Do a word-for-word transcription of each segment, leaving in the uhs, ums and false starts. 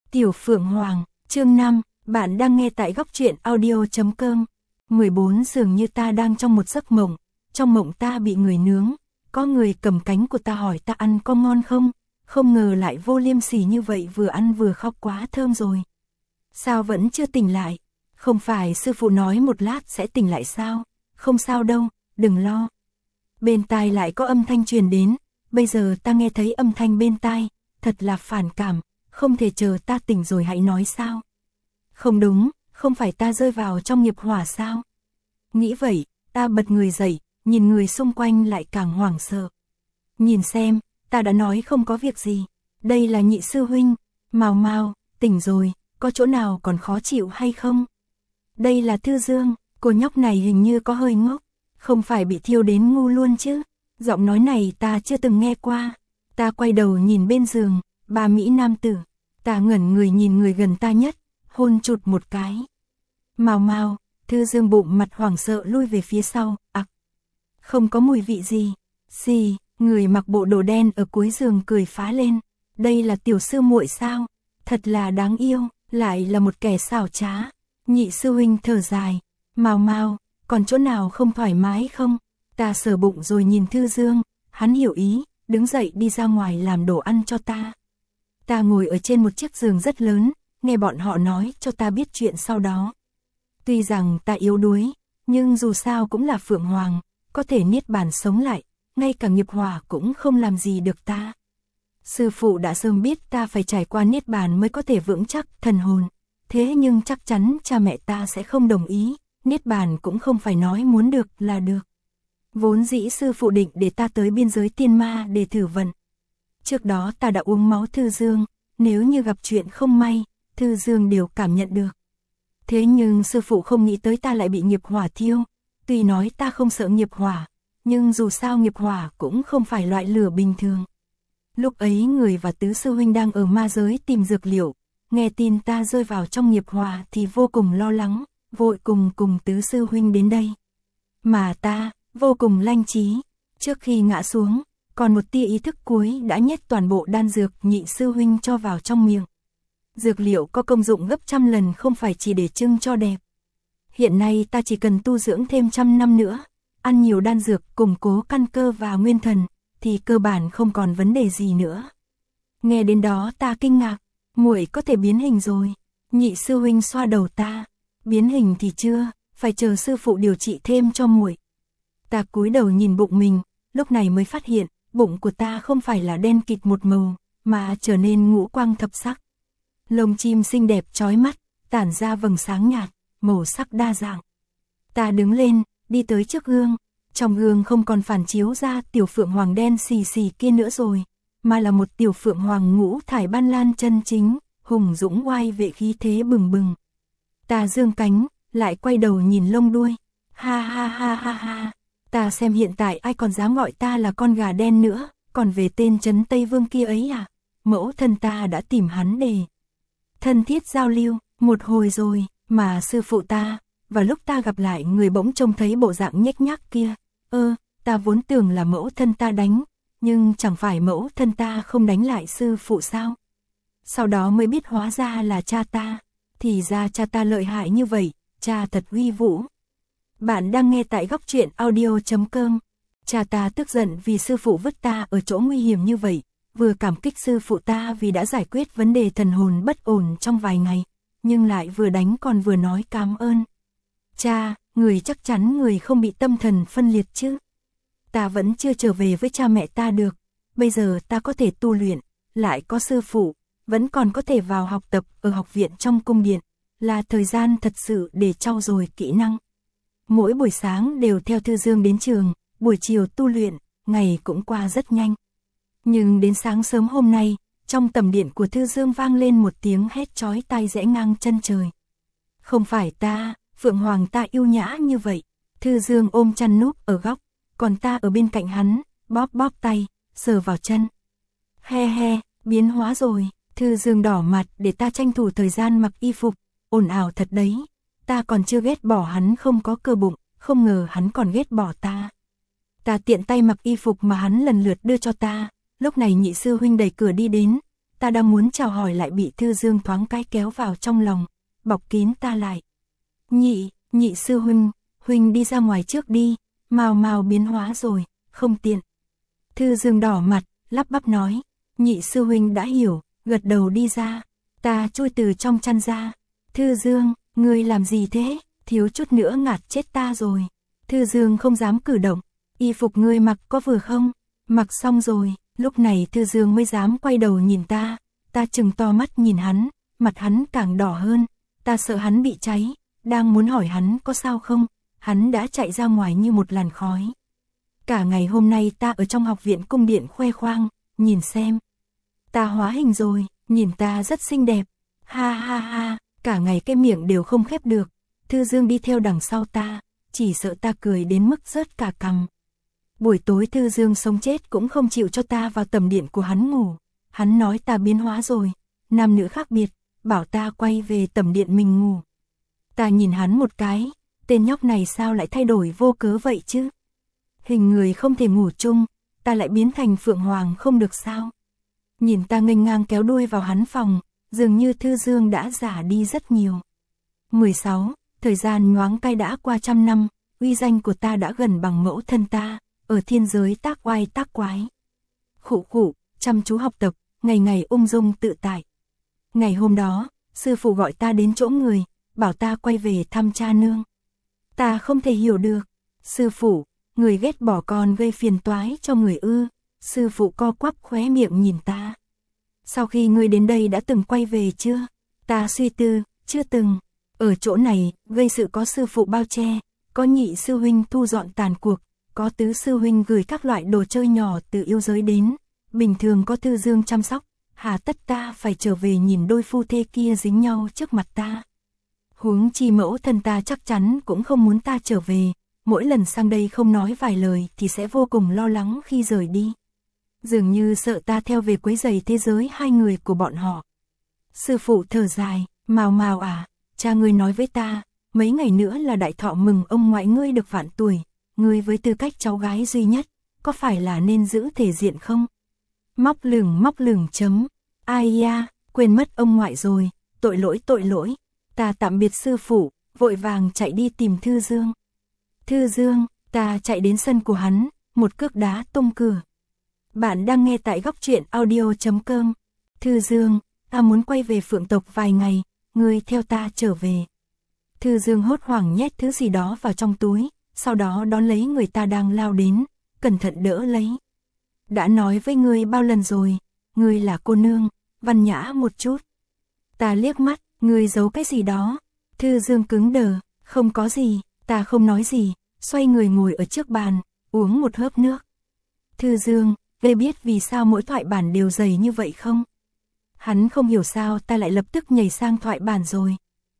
Tiểu Phượng Hoàng, chương năm, bạn đang nghe tại góc truyện audio chấm com. mười bốn Dường như ta đang trong một giấc mộng, trong mộng ta bị người nướng, có người cầm cánh của ta hỏi ta ăn có ngon không, không ngờ lại vô liêm sỉ như vậy, vừa ăn vừa khóc, quá thơm rồi. Sao vẫn chưa tỉnh lại? Không phải sư phụ nói một lát sẽ tỉnh lại sao? Không sao đâu, đừng lo. Bên tai lại có âm thanh truyền đến, bây giờ ta nghe thấy âm thanh bên tai, thật là phản cảm, không thể chờ ta tỉnh rồi hãy nói sao? Không đúng, không phải ta rơi vào trong nghiệp hỏa sao? Nghĩ vậy, ta bật người dậy, nhìn người xung quanh lại càng hoảng sợ. Nhìn xem, ta đã nói không có việc gì, đây là Nhị sư huynh, Mao Mao, tỉnh rồi, có chỗ nào còn khó chịu hay không? Đây là Thư Dương, cô nhóc này hình như có hơi ngốc, không phải bị thiêu đến ngu luôn chứ? Giọng nói này ta chưa từng nghe qua. Ta quay đầu nhìn bên giường, ba mỹ nam tử, ta ngẩn người nhìn người gần ta nhất, hôn chụt một cái. Mao Mao, Thư Dương bụng mặt hoảng sợ lui về phía sau, ặc. Không có mùi vị gì. Xì, người mặc bộ đồ đen ở cuối giường cười phá lên. Đây là tiểu sư muội sao? Thật là đáng yêu, lại là một kẻ xảo trá. Nhị sư huynh thở dài. Mao Mao, còn chỗ nào không thoải mái không? Ta sờ bụng rồi nhìn Thư Dương, hắn hiểu ý, đứng dậy đi ra ngoài làm đồ ăn cho ta. Ta ngồi ở trên một chiếc giường rất lớn, nghe bọn họ nói cho ta biết chuyện sau đó. Tuy rằng ta yếu đuối, nhưng dù sao cũng là Phượng Hoàng, có thể niết bàn sống lại, ngay cả nghiệp hỏa cũng không làm gì được ta. Sư phụ đã sớm biết ta phải trải qua niết bàn mới có thể vững chắc thần hồn, thế nhưng chắc chắn cha mẹ ta sẽ không đồng ý, niết bàn cũng không phải nói muốn được là được. Vốn dĩ sư phụ định để ta tới biên giới tiên ma để thử vận. Trước đó ta đã uống máu Thư Dương, nếu như gặp chuyện không may, Thư Dương đều cảm nhận được. Thế nhưng sư phụ không nghĩ tới ta lại bị nghiệp hỏa thiêu, tuy nói ta không sợ nghiệp hỏa, nhưng dù sao nghiệp hỏa cũng không phải loại lửa bình thường. Lúc ấy người và tứ sư huynh đang ở ma giới tìm dược liệu, nghe tin ta rơi vào trong nghiệp hỏa thì vô cùng lo lắng, vội cùng cùng tứ sư huynh đến đây. Mà ta, vô cùng lanh trí, trước khi ngã xuống, còn một tia ý thức cuối đã nhét toàn bộ đan dược Nhị sư huynh cho vào trong miệng. Dược liệu có công dụng gấp trăm lần, không phải chỉ để trưng cho đẹp. Hiện nay ta chỉ cần tu dưỡng thêm trăm năm nữa, ăn nhiều đan dược củng cố căn cơ và nguyên thần, thì cơ bản không còn vấn đề gì nữa. Nghe đến đó ta kinh ngạc, muội có thể biến hình rồi. Nhị sư huynh xoa đầu ta, biến hình thì chưa, phải chờ sư phụ điều trị thêm cho muội. Ta cúi đầu nhìn bụng mình, lúc này mới phát hiện, bụng của ta không phải là đen kịt một màu, mà trở nên ngũ quang thập sắc. Lông chim xinh đẹp chói mắt, tản ra vầng sáng nhạt, màu sắc đa dạng. Ta đứng lên, đi tới trước gương, trong gương không còn phản chiếu ra tiểu Phượng Hoàng đen xì xì kia nữa rồi, mà là một tiểu Phượng Hoàng ngũ thải ban lan chân chính, hùng dũng oai vệ khí thế bừng bừng. Ta dương cánh, lại quay đầu nhìn lông đuôi, ha ha ha ha ha. Ta xem hiện tại ai còn dám gọi ta là con gà đen nữa, còn về tên Trấn Tây Vương kia ấy à, mẫu thân ta đã tìm hắn để thân thiết giao lưu, một hồi rồi, mà sư phụ ta, và lúc ta gặp lại người bỗng trông thấy bộ dạng nhếch nhác kia, ơ, ta vốn tưởng là mẫu thân ta đánh, nhưng chẳng phải mẫu thân ta không đánh lại sư phụ sao? Sau đó mới biết hóa ra là cha ta, thì ra cha ta lợi hại như vậy, cha thật uy vũ. Bạn đang nghe tại góc truyện audio chấm com. Cha ta tức giận vì sư phụ vứt ta ở chỗ nguy hiểm như vậy, vừa cảm kích sư phụ ta vì đã giải quyết vấn đề thần hồn bất ổn trong vài ngày, nhưng lại vừa đánh còn vừa nói cảm ơn. Cha, người chắc chắn người không bị tâm thần phân liệt chứ? Ta vẫn chưa trở về với cha mẹ ta được, bây giờ ta có thể tu luyện, lại có sư phụ, vẫn còn có thể vào học tập ở học viện trong cung điện, là thời gian thật sự để trau dồi kỹ năng. Mỗi buổi sáng đều theo Thư Dương đến trường, buổi chiều tu luyện, ngày cũng qua rất nhanh. Nhưng đến sáng sớm hôm nay, trong tầm điện của Thư Dương vang lên một tiếng hét chói tai rẽ ngang chân trời. Không phải ta, Phượng Hoàng ta yêu nhã như vậy. Thư Dương ôm chăn núp ở góc, còn ta ở bên cạnh hắn, bóp bóp tay, sờ vào chân. He he, biến hóa rồi. Thư Dương đỏ mặt để ta tranh thủ thời gian mặc y phục, ồn ào thật đấy. Ta còn chưa ghét bỏ hắn không có cơ bụng, không ngờ hắn còn ghét bỏ ta. Ta tiện tay mặc y phục mà hắn lần lượt đưa cho ta, lúc này Nhị sư huynh đẩy cửa đi đến, ta đang muốn chào hỏi lại bị Thư Dương thoáng cái kéo vào trong lòng, bọc kín ta lại. Nhị, nhị sư huynh, huynh đi ra ngoài trước đi, Mao Mao biến hóa rồi, không tiện. Thư Dương đỏ mặt, lắp bắp nói, nhị sư huynh đã hiểu, gật đầu đi ra. Ta chui từ trong chăn ra. Thư Dương, ngươi làm gì thế? Thiếu chút nữa ngạt chết ta rồi. Thư Dương không dám cử động. Y phục ngươi mặc có vừa không? Mặc xong rồi. Lúc này Thư Dương mới dám quay đầu nhìn ta. Ta trừng to mắt nhìn hắn, mặt hắn càng đỏ hơn. Ta sợ hắn bị cháy, đang muốn hỏi hắn có sao không. Hắn đã chạy ra ngoài như một làn khói. Cả ngày hôm nay ta ở trong học viện cung điện khoe khoang, nhìn xem. Ta hóa hình rồi, nhìn ta rất xinh đẹp. Ha ha ha, cả ngày cái miệng đều không khép được. Thư Dương đi theo đằng sau ta, chỉ sợ ta cười đến mức rớt cả cằm. Buổi tối Thư Dương sống chết cũng không chịu cho ta vào tầm điện của hắn ngủ. Hắn nói ta biến hóa rồi, nam nữ khác biệt, bảo ta quay về tầm điện mình ngủ. Ta nhìn hắn một cái, tên nhóc này sao lại thay đổi vô cớ vậy chứ? Hình người không thể ngủ chung, ta lại biến thành Phượng Hoàng không được sao? Nhìn ta nghênh ngang kéo đuôi vào hắn phòng, dường như Thư Dương đã già đi rất nhiều. mười sáu. Thời gian nhoáng cay đã qua trăm năm, uy danh của ta đã gần bằng mẫu thân ta, ở thiên giới tác oai tác quái. Khụ khụ, chăm chú học tập, ngày ngày ung dung tự tại. Ngày hôm đó, sư phụ gọi ta đến chỗ người, bảo ta quay về thăm cha nương. Ta không thể hiểu được. Sư phụ, người ghét bỏ con gây phiền toái cho người ư? Sư phụ co quắp khóe miệng nhìn ta. Sau khi ngươi đến đây đã từng quay về chưa? Ta suy tư, chưa từng. Ở chỗ này, gây sự có sư phụ bao che, có nhị sư huynh thu dọn tàn cuộc, có tứ sư huynh gửi các loại đồ chơi nhỏ từ yêu giới đến. Bình thường có Thư Dương chăm sóc, hà tất ta phải trở về nhìn đôi phu thê kia dính nhau trước mặt ta. Huống chi mẫu thân ta chắc chắn cũng không muốn ta trở về, mỗi lần sang đây không nói vài lời thì sẽ vô cùng lo lắng khi rời đi. Dường như sợ ta theo về quấy rầy thế giới hai người của bọn họ. Sư phụ thở dài, Mao Mao à, cha ngươi nói với ta, mấy ngày nữa là đại thọ mừng ông ngoại ngươi được vạn tuổi, ngươi với tư cách cháu gái duy nhất, có phải là nên giữ thể diện không? Móc lửng móc lửng chấm, ai ya, quên mất ông ngoại rồi, tội lỗi tội lỗi. Ta tạm biệt sư phụ, vội vàng chạy đi tìm Thư Dương. Thư Dương, ta chạy đến sân của hắn, một cước đá tung cửa. Bạn đang nghe tại góc truyện audio chấm com. Thư Dương, ta muốn quay về Phượng tộc vài ngày, ngươi theo ta trở về. Thư Dương hốt hoảng nhét thứ gì đó vào trong túi, sau đó đón lấy người ta đang lao đến, cẩn thận đỡ lấy. Đã nói với ngươi bao lần rồi, ngươi là cô nương, văn nhã một chút. Ta liếc mắt, ngươi giấu cái gì đó? Thư Dương cứng đờ, không có gì, ta không nói gì, xoay người ngồi ở trước bàn, uống một hớp nước. Thư Dương, ngươi biết vì sao mỗi thoại bản đều dày như vậy không? Hắn không hiểu sao ta lại lập tức nhảy sang thoại bản rồi.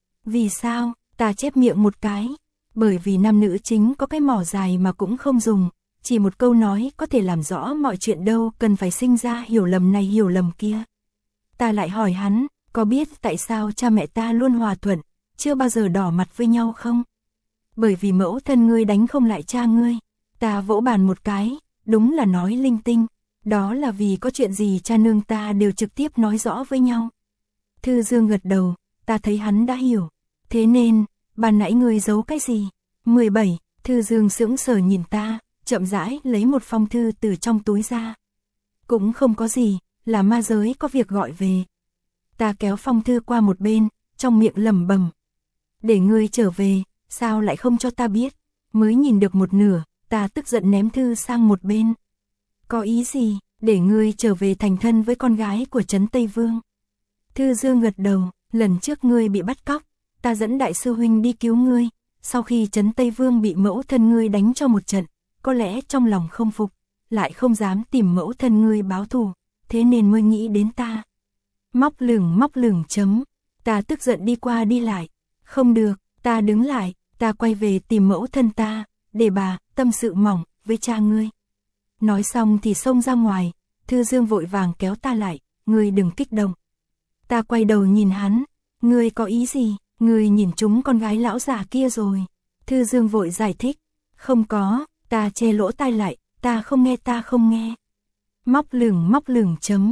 Vì sao? Ta chép miệng một cái. Bởi vì nam nữ chính có cái mỏ dài mà cũng không dùng, chỉ một câu nói có thể làm rõ mọi chuyện đâu cần phải sinh ra hiểu lầm này hiểu lầm kia. Ta lại hỏi hắn, có biết tại sao cha mẹ ta luôn hòa thuận, chưa bao giờ đỏ mặt với nhau không? Bởi vì mẫu thân ngươi đánh không lại cha ngươi. Ta vỗ bàn một cái, đúng là nói linh tinh. Đó là vì có chuyện gì cha nương ta đều trực tiếp nói rõ với nhau. Thư Dương gật đầu, ta thấy hắn đã hiểu. Thế nên, ban nãy ngươi giấu cái gì? mười bảy, Thư Dương sững sờ nhìn ta, chậm rãi lấy một phong thư từ trong túi ra. Cũng không có gì, là ma giới có việc gọi về. Ta kéo phong thư qua một bên, trong miệng lẩm bẩm. Để ngươi trở về, sao lại không cho ta biết? Mới nhìn được một nửa, ta tức giận ném thư sang một bên. Có ý gì, để ngươi trở về thành thân với con gái của Trấn Tây Vương? Thư Dương gật đầu, lần trước ngươi bị bắt cóc, ta dẫn đại sư huynh đi cứu ngươi, sau khi Trấn Tây Vương bị mẫu thân ngươi đánh cho một trận, có lẽ trong lòng không phục, lại không dám tìm mẫu thân ngươi báo thù, thế nên mới nghĩ đến ta. Móc lửng móc lửng chấm, ta tức giận đi qua đi lại, không được, ta đứng lại, ta quay về tìm mẫu thân ta, để bà tâm sự mỏng với cha ngươi. Nói xong thì xông ra ngoài, Thư Dương vội vàng kéo ta lại, ngươi đừng kích động. Ta quay đầu nhìn hắn, ngươi có ý gì, ngươi nhìn trúng con gái lão già kia rồi. Thư Dương vội giải thích, không có, ta che lỗ tai lại, ta không nghe ta không nghe. Móc lửng móc lửng chấm,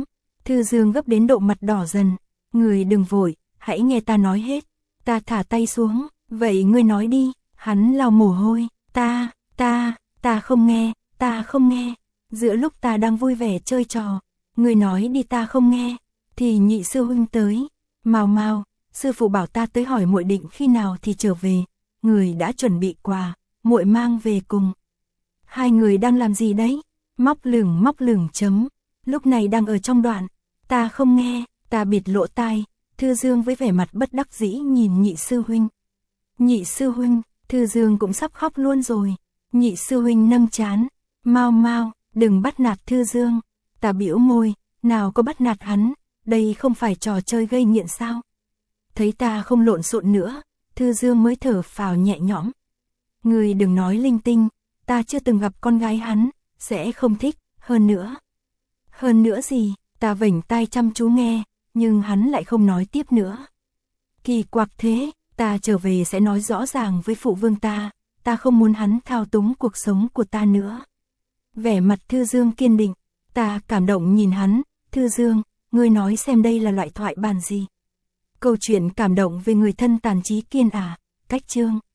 Thư Dương gấp đến độ mặt đỏ dần. Người đừng vội, hãy nghe ta nói hết. Ta thả tay xuống, vậy ngươi nói đi. Hắn lau mồ hôi, ta, ta, ta không nghe, ta không nghe. Giữa lúc ta đang vui vẻ chơi trò, ngươi nói đi ta không nghe, thì nhị sư huynh tới. Mau mau, sư phụ bảo ta tới hỏi muội định khi nào thì trở về. Người đã chuẩn bị quà, muội mang về cùng. Hai người đang làm gì đấy? Móc lửng móc lửng chấm. Lúc này đang ở trong đoạn, ta không nghe, ta bịt lỗ tai. Thư Dương với vẻ mặt bất đắc dĩ nhìn nhị sư huynh. Nhị sư huynh, Thư Dương cũng sắp khóc luôn rồi. Nhị sư huynh nâng trán, mau mau, đừng bắt nạt Thư Dương. Ta bĩu môi, nào có bắt nạt hắn, đây không phải trò chơi gây nghiện sao? Thấy ta không lộn xộn nữa, Thư Dương mới thở phào nhẹ nhõm. Người đừng nói linh tinh, ta chưa từng gặp con gái hắn, sẽ không thích, hơn nữa. Hơn nữa gì, ta vểnh tai chăm chú nghe, nhưng hắn lại không nói tiếp nữa. Kỳ quặc thế, ta trở về sẽ nói rõ ràng với phụ vương ta, ta không muốn hắn thao túng cuộc sống của ta nữa. Vẻ mặt Thư Dương kiên định, ta cảm động nhìn hắn. Thư Dương, ngươi nói xem đây là loại thoại bản gì? Câu chuyện cảm động về người thân tàn trí kiên à? Cách chương